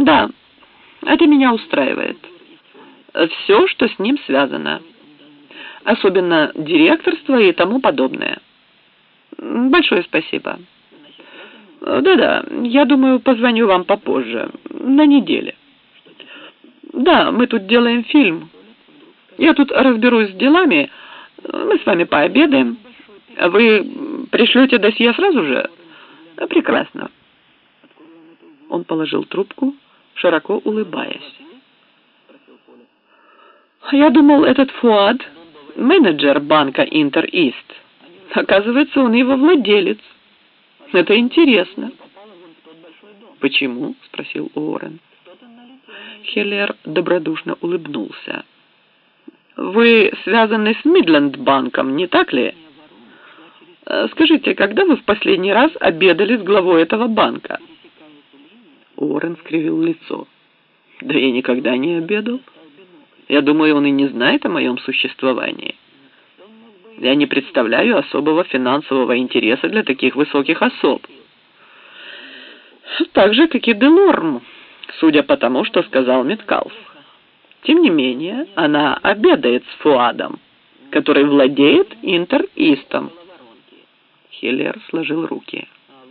Да, это меня устраивает. Все, что с ним связано. Особенно директорство и тому подобное. Большое спасибо. Да-да, я думаю, позвоню вам попозже, на неделе. Да, мы тут делаем фильм. Я тут разберусь с делами, мы с вами пообедаем. Вы пришлете досье сразу же? Прекрасно. Он положил трубку, широко улыбаясь. Я думал, этот Фуад – менеджер банка Интер-Ист. Оказывается, он его владелец. Это интересно. Почему? – спросил Уоррен. Хеллер добродушно улыбнулся. Вы связаны с Мидленд-банком, не так ли? Скажите, когда вы в последний раз обедали с главой этого банка? Уоррен скривил лицо. Да я никогда не обедал. Я думаю, он и не знает о моем существовании. Я не представляю особого финансового интереса для таких высоких особ. Так же, как и Делорм, судя по тому, что сказал Меткалф. Тем не менее, она обедает с Фуадом, который владеет Интер-Истом. Хеллер сложил руки.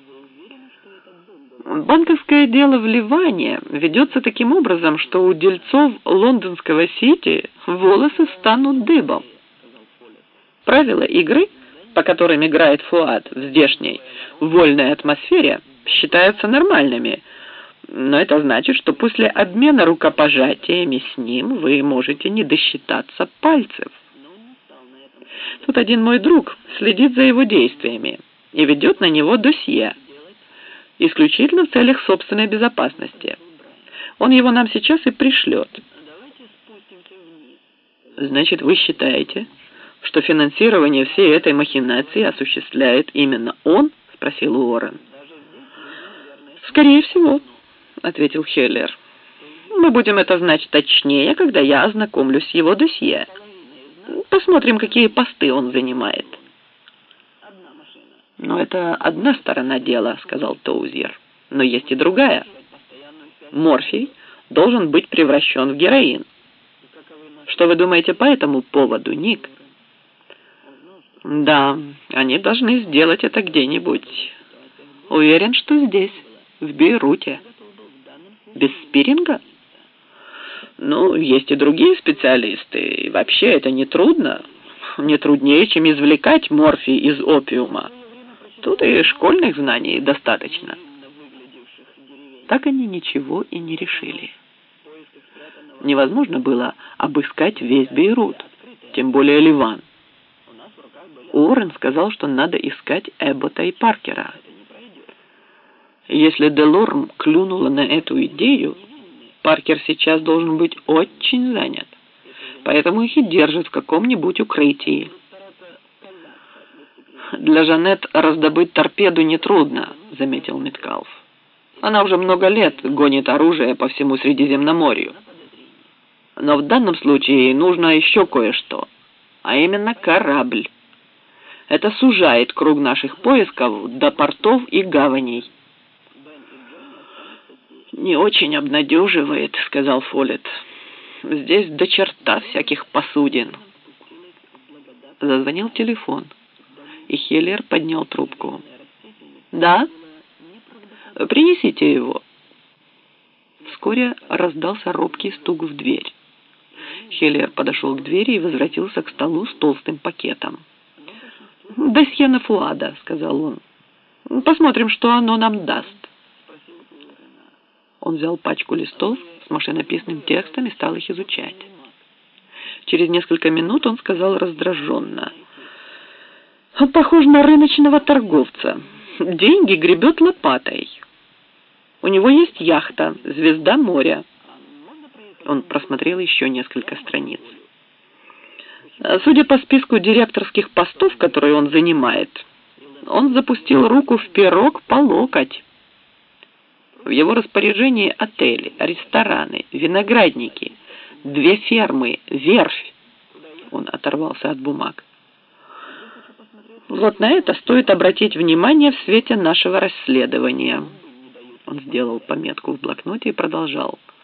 Банковское дело в Ливане ведется таким образом, что у дельцов лондонского Сити волосы станут дыбом. Правила игры, по которым играет Фуад в здешней вольной атмосфере, считаются нормальными, но это значит, что после обмена рукопожатиями с ним вы можете не досчитаться пальцев. Тут один мой друг следит за его действиями и ведет на него досье, исключительно в целях собственной безопасности. Он его нам сейчас и пришлет. Значит, вы считаете, что финансирование всей этой махинации осуществляет именно он? Спросил Уоррен. Скорее всего, ответил Хеллер. Мы будем это знать точнее, когда я ознакомлюсь с его досье. Посмотрим, какие посты он занимает. «Но это одна сторона дела», — сказал Тоузьер. «Но есть и другая. Морфий должен быть превращен в героин. Что вы думаете по этому поводу, Ник?» «Да, они должны сделать это где-нибудь. Уверен, что здесь, в Бейруте. Без спирринга? Ну, есть и другие специалисты. И вообще это не трудно. Не труднее, чем извлекать морфий из опиума. Тут и школьных знаний достаточно». Так они ничего и не решили. Невозможно было обыскать весь Бейрут, тем более Ливан. Уоррен сказал, что надо искать Эббота и Паркера. Если Делорм клюнула на эту идею, Паркер сейчас должен быть очень занят, поэтому их и держат в каком-нибудь укрытии. «Для Жанет раздобыть торпеду нетрудно», — заметил Меткалф. «Она уже много лет гонит оружие по всему Средиземноморью. Но в данном случае ей нужно еще кое-что, а именно корабль. Это сужает круг наших поисков до портов и гаваней». «Не очень обнадеживает», — сказал Фоллетт. «Здесь до черта всяких посудин». Зазвонил телефон, и Хеллер поднял трубку. «Да? Принесите его». Вскоре раздался робкий стук в дверь. Хеллер подошел к двери и возвратился к столу с толстым пакетом. «Досье на Фуада», — сказал он. «Посмотрим, что оно нам даст». Он взял пачку листов с машинописным текстом и стал их изучать. Через несколько минут он сказал раздраженно: «Он похож на рыночного торговца. Деньги гребет лопатой. У него есть яхта «Звезда моря». Он просмотрел еще несколько страниц. Судя по списку директорских постов, которые он занимает, он запустил руку в пирог по локоть. В его распоряжении отели, рестораны, виноградники, 2 фермы, верфь. Он оторвался от бумаг. Вот на это стоит обратить внимание в свете нашего расследования. Он сделал пометку в блокноте и продолжал.